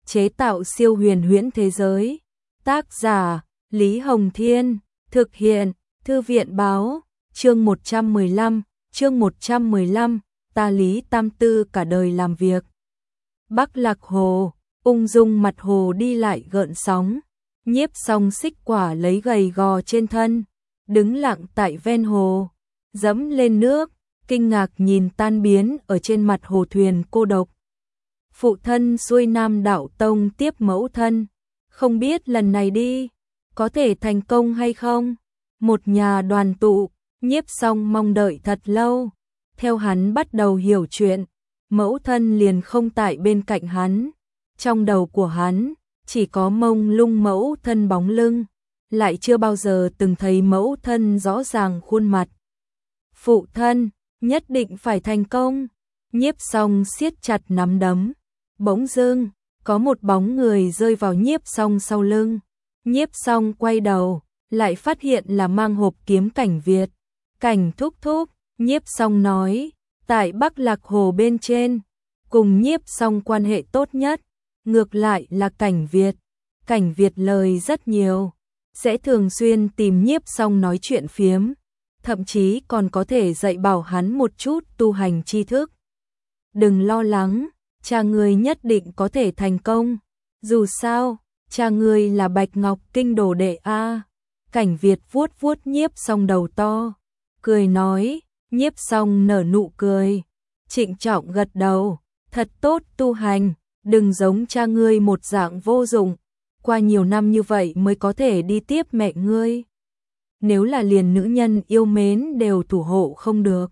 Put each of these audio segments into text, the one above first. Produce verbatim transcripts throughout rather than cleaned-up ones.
chế tạo siêu huyền huyễn thế giới. Tác giả Lý Hồng Thiên, thực hiện Thư viện Báo. Chương một trăm mười lăm, chương một trăm mười lăm, ta Lý Tam Tư cả đời làm việc. Bắc Lạc Hồ, ung dung mặt hồ đi lại gợn sóng. Nhiếp Song xích quả lấy gầy gò trên thân, đứng lặng tại ven hồ, dẫm lên nước, kinh ngạc nhìn tan biến ở trên mặt hồ thuyền cô độc. Phụ thân xuôi Nam Đạo Tông tiếp mẫu thân, không biết lần này đi có thể thành công hay không. Một nhà đoàn tụ, Nhiếp Song mong đợi thật lâu, theo hắn bắt đầu hiểu chuyện, mẫu thân liền không tại bên cạnh hắn, trong đầu của hắn chỉ có mông lung mẫu thân bóng lưng, lại chưa bao giờ từng thấy mẫu thân rõ ràng khuôn mặt. Phụ thân, nhất định phải thành công. Nhiếp Song siết chặt nắm đấm. Bỗng dưng, có một bóng người rơi vào Nhiếp Song sau lưng. Nhiếp Song quay đầu, lại phát hiện là mang hộp kiếm Cảnh Việt. Cảnh thúc thúc, Nhiếp Song nói, tại Bắc Lạc Hồ bên trên, cùng Nhiếp Song quan hệ tốt nhất, ngược lại là Cảnh Việt. Cảnh Việt lời rất nhiều, sẽ thường xuyên tìm Nhiếp Song nói chuyện phiếm, thậm chí còn có thể dạy bảo hắn một chút tu hành tri thức. Đừng lo lắng, cha ngươi nhất định có thể thành công, dù sao, cha ngươi là Bạch Ngọc Kinh đồ đệ a. Cảnh Việt vuốt vuốt Nhiếp Song đầu to, cười nói. Nhiếp Song nở nụ cười, trịnh trọng gật đầu, thật tốt tu hành, đừng giống cha ngươi một dạng vô dụng, qua nhiều năm như vậy mới có thể đi tiếp mẹ ngươi. Nếu là liền nữ nhân yêu mến đều thủ hộ không được,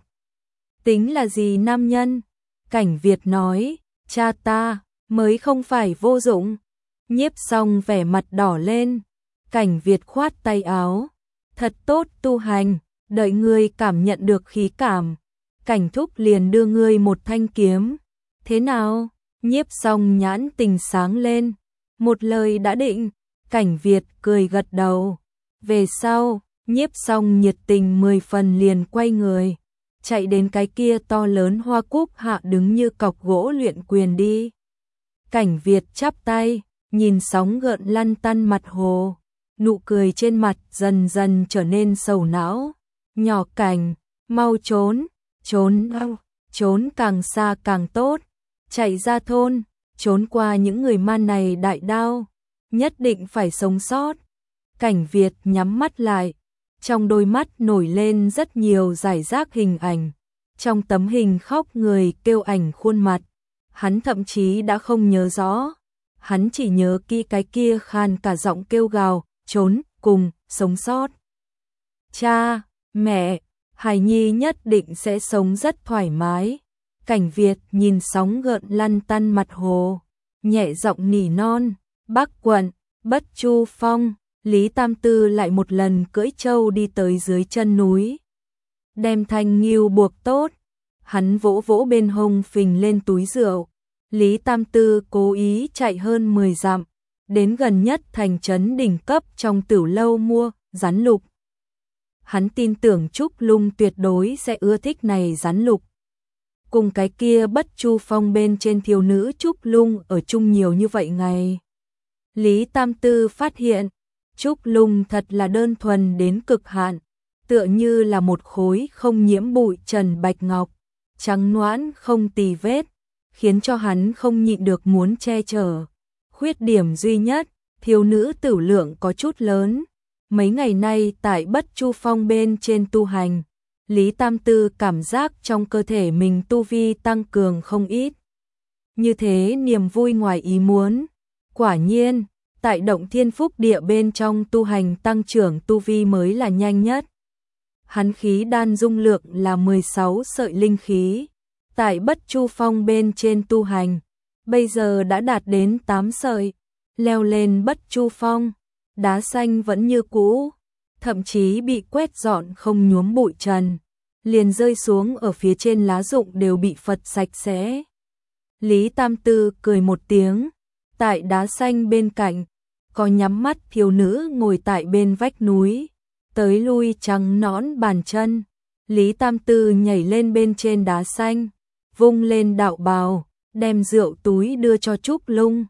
tính là gì nam nhân? Cảnh Việt nói, cha ta mới không phải vô dụng. Nhiếp Song vẻ mặt đỏ lên, Cảnh Việt khoát tay áo, thật tốt tu hành, đợi ngươi cảm nhận được khí cảm, Cảnh thúc liền đưa ngươi một thanh kiếm. Thế nào? Nhiếp Song nhãn tình sáng lên, một lời đã định. Cảnh Việt cười gật đầu. Về sau, Nhiếp Song nhiệt tình mười phần liền quay người, chạy đến cái kia to lớn hoa cúc hạ đứng như cọc gỗ luyện quyền đi. Cảnh Việt chắp tay, nhìn sóng gợn lăn tăn mặt hồ, nụ cười trên mặt dần dần trở nên sầu não. Nhỏ Cảnh, mau trốn, trốn đâu, trốn càng xa càng tốt, chạy ra thôn, trốn qua những người man này đại đao, nhất định phải sống sót. Cảnh Việt nhắm mắt lại, trong đôi mắt nổi lên rất nhiều giải rác hình ảnh, trong tấm hình khóc người kêu ảnh khuôn mặt, hắn thậm chí đã không nhớ rõ, hắn chỉ nhớ kỹ cái kia khan cả giọng kêu gào, trốn, cùng, sống sót. Cha, mẹ, hài nhi nhất định sẽ sống rất thoải mái. Cảnh Việt nhìn sóng gợn lăn tăn mặt hồ, nhẹ giọng nỉ non, Bắc quận, Bất Chu Phong. Lý Tam Tư lại một lần cưỡi trâu đi tới dưới chân núi, đem thanh ngưu buộc tốt, hắn vỗ vỗ bên hông phình lên túi rượu. Lý Tam Tư cố ý chạy hơn mười dặm, đến gần nhất thành trấn đỉnh cấp trong Tửu Lâu mua rắn lục. Hắn tin tưởng Trúc Lung tuyệt đối sẽ ưa thích này rắn lục. Cùng cái kia Bất Chu Phong bên trên thiếu nữ Trúc Lung ở chung nhiều như vậy ngày, Lý Tam Tư phát hiện Trúc Lung thật là đơn thuần đến cực hạn, tựa như là một khối không nhiễm bụi trần bạch ngọc, trắng nõn không tì vết, khiến cho hắn không nhịn được muốn che chở. Khuyết điểm duy nhất, thiếu nữ tử lượng có chút lớn. Mấy ngày nay tại Bất Chu Phong bên trên tu hành, Lý Tam Tư cảm giác trong cơ thể mình tu vi tăng cường không ít. Như thế niềm vui ngoài ý muốn. Quả nhiên, tại Động Thiên Phúc Địa bên trong tu hành tăng trưởng tu vi mới là nhanh nhất. Hắn khí đan dung lượng là mười sáu sợi linh khí. Tại Bất Chu Phong bên trên tu hành, bây giờ đã đạt đến tám sợi. Leo lên Bất Chu Phong, đá xanh vẫn như cũ, thậm chí bị quét dọn không nhuốm bụi trần, liền rơi xuống ở phía trên lá rụng đều bị phật sạch sẽ. Lý Tam Tư cười một tiếng, tại đá xanh bên cạnh, có nhắm mắt thiếu nữ ngồi tại bên vách núi, tới lui trắng nõn bàn chân. Lý Tam Tư nhảy lên bên trên đá xanh, vung lên đạo bào, đem rượu túi đưa cho Trúc Lung.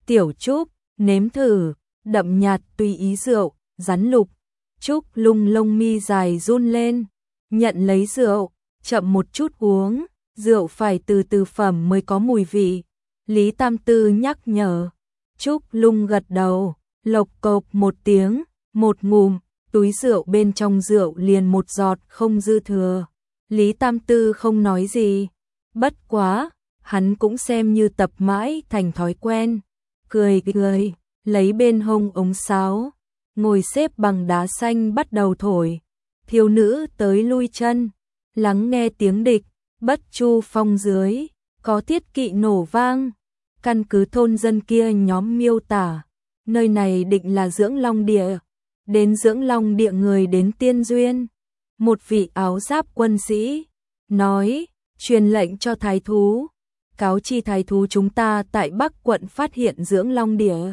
Tiểu Trúc, nếm thử, đậm nhạt tùy ý rượu, rắn lục. Trúc Lung lông mi dài run lên, nhận lấy rượu, chậm một chút uống, rượu phải từ từ phẩm mới có mùi vị. Lý Tam Tư nhắc nhở, Trúc Lung gật đầu, lộc cộc một tiếng, một ngụm, túi rượu bên trong rượu liền một giọt không dư thừa. Lý Tam Tư không nói gì, bất quá, hắn cũng xem như tập mãi thành thói quen, cười cười, lấy bên hông ống sáo, ngồi xếp bằng đá xanh bắt đầu thổi. Thiếu nữ tới lui chân, lắng nghe tiếng địch, Bất Chu Phong dưới, có thiết kỵ nổ vang. Căn cứ thôn dân kia nhóm miêu tả, nơi này định là Dưỡng Long Địa. Đến Dưỡng Long Địa người đến tiên duyên. Một vị áo giáp quân sĩ nói, truyền lệnh cho thái thú, cáo chi thái thú chúng ta tại Bắc quận phát hiện Dưỡng Long Địa.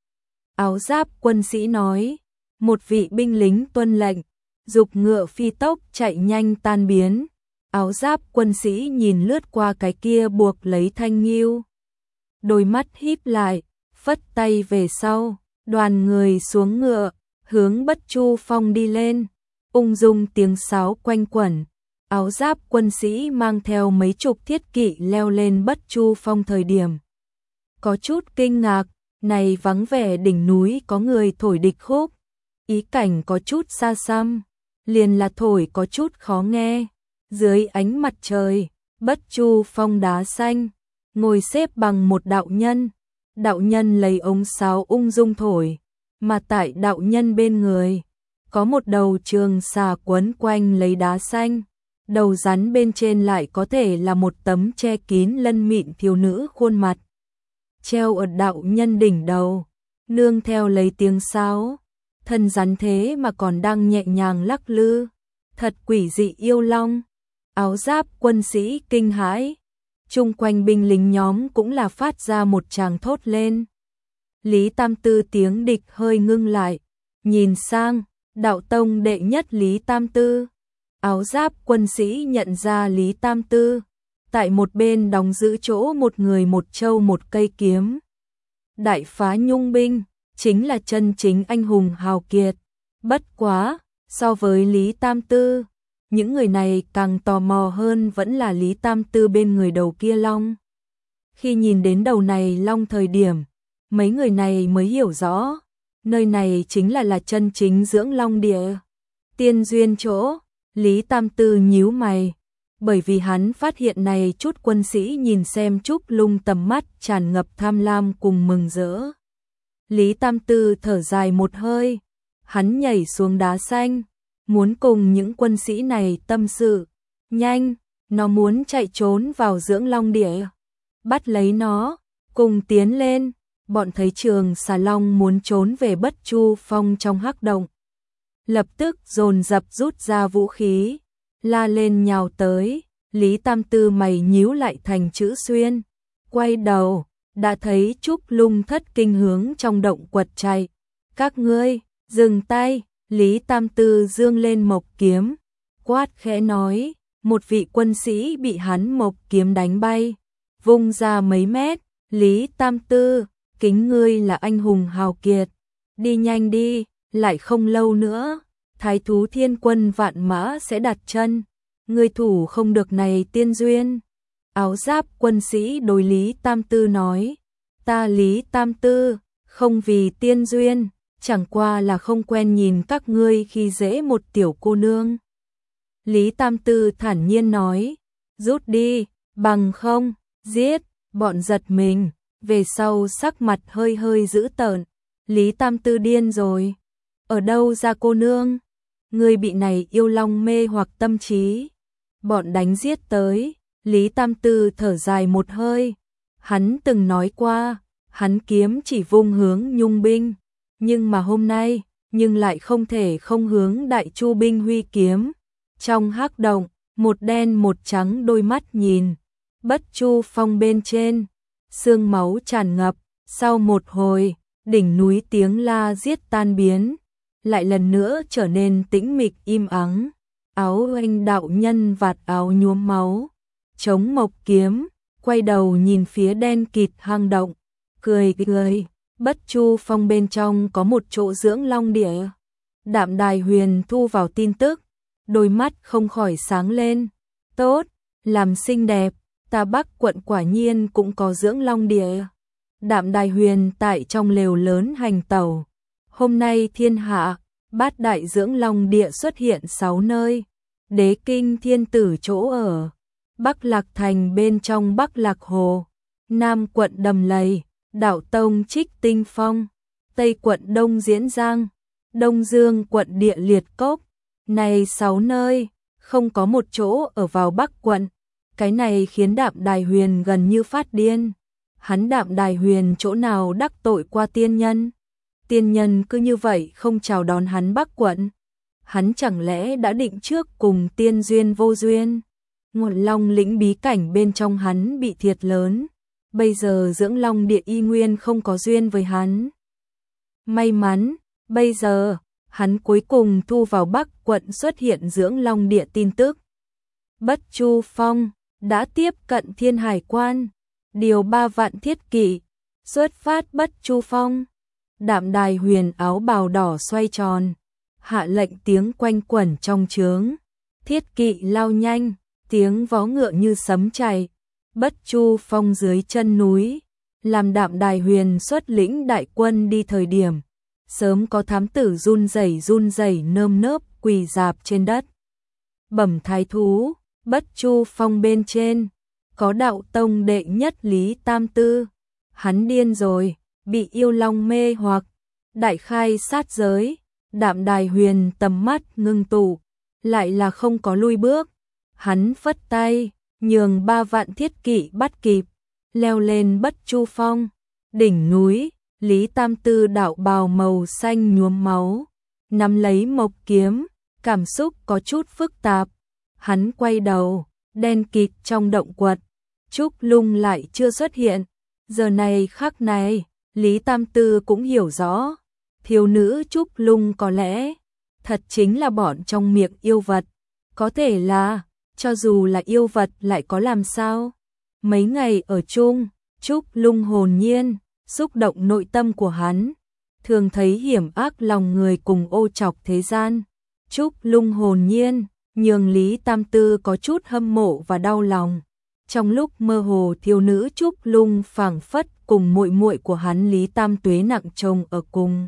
Áo giáp quân sĩ nói, một vị binh lính tuân lệnh, dục ngựa phi tốc chạy nhanh tan biến. Áo giáp quân sĩ nhìn lướt qua cái kia buộc lấy thanh nghiêu, đôi mắt híp lại, phất tay về sau, đoàn người xuống ngựa, hướng Bất Chu Phong đi lên. Ung dung tiếng sáo quanh quẩn, áo giáp quân sĩ mang theo mấy chục thiết kỵ leo lên Bất Chu Phong thời điểm. Có chút kinh ngạc, này vắng vẻ đỉnh núi có người thổi địch khúc, ý cảnh có chút xa xăm, liền là thổi có chút khó nghe. Dưới ánh mặt trời, Bất Chu Phong đá xanh, ngồi xếp bằng một đạo nhân, đạo nhân lấy ống sáo ung dung thổi, mà tại đạo nhân bên người, có một đầu trường xà quấn quanh lấy đá xanh, đầu rắn bên trên lại có thể là một tấm che kín lân mịn thiếu nữ khuôn mặt, treo ở đạo nhân đỉnh đầu, nương theo lấy tiếng sáo, thân rắn thế mà còn đang nhẹ nhàng lắc lư, thật quỷ dị yêu long. Áo giáp quân sĩ kinh hãi, chung quanh binh lính nhóm cũng là phát ra một tràng thốt lên. Lý Tam Tư tiếng địch hơi ngưng lại, nhìn sang, đạo tông đệ nhất Lý Tam Tư. Áo giáp quân sĩ nhận ra Lý Tam Tư, tại một bên đóng giữ chỗ một người một trâu một cây kiếm. Đại phá nhung binh, chính là chân chính anh hùng hào kiệt. Bất quá, so với Lý Tam Tư, những người này càng tò mò hơn vẫn là Lý Tam Tư bên người đầu kia long. Khi nhìn đến đầu này long thời điểm, mấy người này mới hiểu rõ, nơi này chính là là chân chính Dưỡng Long Địa. Tiên duyên chỗ, Lý Tam Tư nhíu mày, bởi vì hắn phát hiện này chút quân sĩ nhìn xem Trúc Lung tầm mắt tràn ngập tham lam cùng mừng rỡ. Lý Tam Tư thở dài một hơi, hắn nhảy xuống đá xanh, muốn cùng những quân sĩ này tâm sự. Nhanh, nó muốn chạy trốn vào Dưỡng Long Địa. Bắt lấy nó, cùng tiến lên. Bọn thấy trường xà long muốn trốn về Bất Chu Phong trong hắc động, lập tức dồn dập rút ra vũ khí, la lên nhào tới. Lý Tam Tư mày nhíu lại thành chữ xuyên, quay đầu, đã thấy Trúc Lung thất kinh hướng trong động quật chạy. Các ngươi, dừng tay. Lý Tam Tư dương lên mộc kiếm, quát khẽ nói, một vị quân sĩ bị hắn mộc kiếm đánh bay, vung ra mấy mét. Lý Tam Tư, kính ngươi là anh hùng hào kiệt, đi nhanh đi, lại không lâu nữa, thái thú thiên quân vạn mã sẽ đặt chân, ngươi thủ không được này tiên duyên. Áo giáp quân sĩ đối Lý Tam Tư nói, ta Lý Tam Tư, không vì tiên duyên, chẳng qua là không quen nhìn các ngươi khi dễ một tiểu cô nương. Lý Tam Tư thản nhiên nói, rút đi, bằng không, giết. Bọn giật mình, về sau sắc mặt hơi hơi dữ tợn. Lý Tam Tư điên rồi, ở đâu ra cô nương, ngươi bị này yêu long mê hoặc tâm trí. Bọn đánh giết tới, Lý Tam Tư thở dài một hơi, hắn từng nói qua, hắn kiếm chỉ vung hướng nhung binh, nhưng mà hôm nay, nhưng lại không thể không hướng Đại Chu binh huy kiếm. Trong hắc động, một đen một trắng đôi mắt nhìn, Bất Chu Phong bên trên, sương máu tràn ngập, sau một hồi, đỉnh núi tiếng la giết tan biến, lại lần nữa trở nên tĩnh mịch im ắng. Áo oanh đạo nhân vạt áo nhuốm máu, chống mộc kiếm, quay đầu nhìn phía đen kịt hang động, cười cười, Bất Chu Phong bên trong có một chỗ dưỡng long địa. Đạm Đài Huyền thu vào tin tức, đôi mắt không khỏi sáng lên. Tốt, làm xinh đẹp, ta Bắc quận quả nhiên cũng có dưỡng long địa. Đạm Đài Huyền tại trong lều lớn hành tẩu. Hôm nay thiên hạ, bát đại dưỡng long địa xuất hiện sáu nơi. Đế kinh thiên tử chỗ ở, Bắc Lạc Thành bên trong Bắc Lạc Hồ, Nam quận Đầm Lầy, Đạo Tông Trích Tinh Phong, Tây quận Đông Diễn Giang, Đông Dương quận Địa Liệt Cốc. Này sáu nơi, không có một chỗ ở vào Bắc quận. Cái này khiến Đạm Đài Huyền gần như phát điên. Hắn Đạm Đài Huyền chỗ nào đắc tội qua tiên nhân? Tiên nhân cứ như vậy không chào đón hắn Bắc quận. Hắn chẳng lẽ đã định trước cùng tiên duyên vô duyên? Nguồn long lĩnh bí cảnh bên trong hắn bị thiệt lớn. Bây giờ dưỡng long địa y nguyên không có duyên với hắn. May mắn, bây giờ, hắn cuối cùng thu vào Bắc quận xuất hiện dưỡng long địa tin tức. Bất Chu Phong đã tiếp cận Thiên Hải Quan, điều ba vạn thiết kỵ, xuất phát Bất Chu Phong. Đạm Đài Huyền áo bào đỏ xoay tròn, hạ lệnh tiếng quanh quẩn trong trướng, thiết kỵ lao nhanh, tiếng vó ngựa như sấm chảy. Bất Chu Phong dưới chân núi, làm Đạm Đài Huyền xuất lĩnh đại quân đi thời điểm, sớm có thám tử run rẩy run rẩy nơm nớp quỳ rạp trên đất. Bẩm thái thú, Bất Chu Phong bên trên, có Đạo Tông đệ nhất Lý Tam Tư, hắn điên rồi, bị yêu long mê hoặc, đại khai sát giới. Đạm Đài Huyền tầm mắt ngưng tụ, lại là không có lui bước. Hắn phất tay, nhường ba vạn thiết kỵ bắt kịp, leo lên Bất Chu Phong. Đỉnh núi, Lý Tam Tư đạo bào màu xanh nhuốm máu, nắm lấy mộc kiếm, cảm xúc có chút phức tạp. Hắn quay đầu, đen kịt trong động quật, Trúc Lung lại chưa xuất hiện. Giờ này khắc này, Lý Tam Tư cũng hiểu rõ, thiếu nữ Trúc Lung có lẽ thật chính là bọn trong miệng yêu vật. Có thể là, cho dù là yêu vật lại có làm sao? Mấy ngày ở chung, Trúc Lung hồn nhiên, xúc động nội tâm của hắn, thường thấy hiểm ác lòng người cùng ô chọc thế gian. Trúc Lung hồn nhiên, nhường Lý Tam Tư có chút hâm mộ và đau lòng. Trong lúc mơ hồ, thiếu nữ Trúc Lung phảng phất cùng muội muội của hắn Lý Tam Tuế nặng chồng ở cùng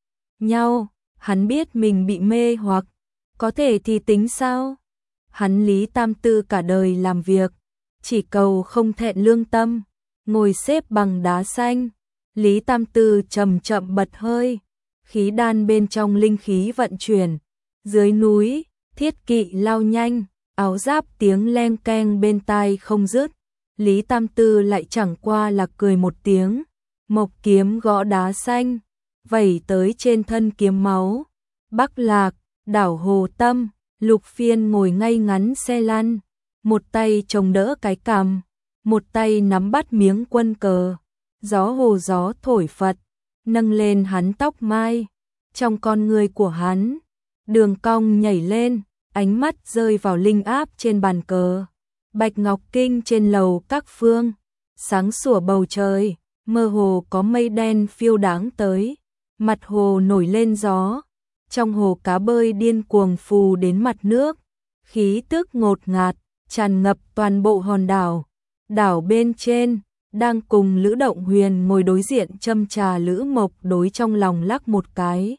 nhau. Hắn biết mình bị mê hoặc, có thể thì tính sao? Hắn Lý Tam Tư cả đời làm việc, chỉ cầu không thẹn lương tâm, ngồi xếp bằng đá xanh. Lý Tam Tư chậm chậm bật hơi, khí đan bên trong linh khí vận chuyển. Dưới núi, thiết kỵ lao nhanh, áo giáp tiếng leng keng bên tai không dứt. Lý Tam Tư lại chẳng qua là cười một tiếng, mộc kiếm gõ đá xanh, vẩy tới trên thân kiếm máu. Bắc Lạc, đảo Hồ Tâm, Lục Phiên ngồi ngay ngắn xe lăn, một tay chống đỡ cái cằm, một tay nắm bắt miếng quân cờ. Gió hồ gió thổi phật, nâng lên hắn tóc mai. Trong con người của hắn, đường cong nhảy lên, ánh mắt rơi vào linh áp trên bàn cờ. Bạch ngọc kinh trên lầu các phương, sáng sủa bầu trời, mơ hồ có mây đen phiêu đáng tới. Mặt hồ nổi lên gió, trong hồ cá bơi điên cuồng phù đến mặt nước. Khí tức ngột ngạt, tràn ngập toàn bộ hòn đảo. Đảo bên trên, đang cùng Lữ Động Huyền ngồi đối diện châm trà. Lữ Mộc đối trong lòng lắc một cái.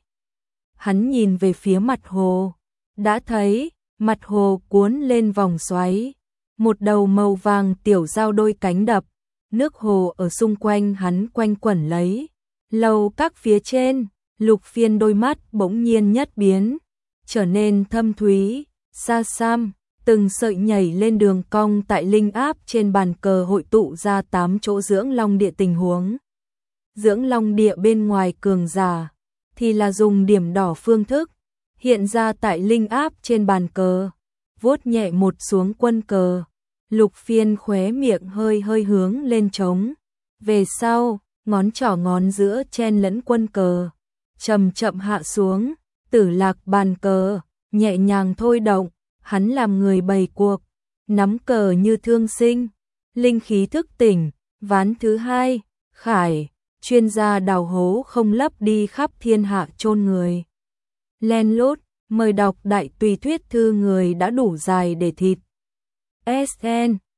Hắn nhìn về phía mặt hồ, đã thấy mặt hồ cuốn lên vòng xoáy, một đầu màu vàng tiểu giao đôi cánh đập, nước hồ ở xung quanh hắn quanh quẩn lấy. Lầu các phía trên, Lục Phiên đôi mắt bỗng nhiên nhất biến, trở nên thâm thúy, xa xăm, từng sợi nhảy lên đường cong tại linh áp trên bàn cờ hội tụ ra tám chỗ dưỡng long địa tình huống. Dưỡng long địa bên ngoài cường giả thì là dùng điểm đỏ phương thức hiện ra tại linh áp trên bàn cờ, vuốt nhẹ một xuống quân cờ. Lục Phiên khóe miệng hơi hơi hướng lên trống, về sau, ngón trỏ ngón giữa chen lẫn quân cờ, chậm chậm hạ xuống, tử lạc bàn cờ, nhẹ nhàng thôi động. Hắn làm người bày cuộc, nắm cờ như thương sinh, linh khí thức tỉnh. Ván thứ hai, khải, chuyên gia đào hố không lấp đi khắp thiên hạ chôn người. Len lút, mời đọc đại tùy thuyết thư người đã đủ dài để thịt. ét en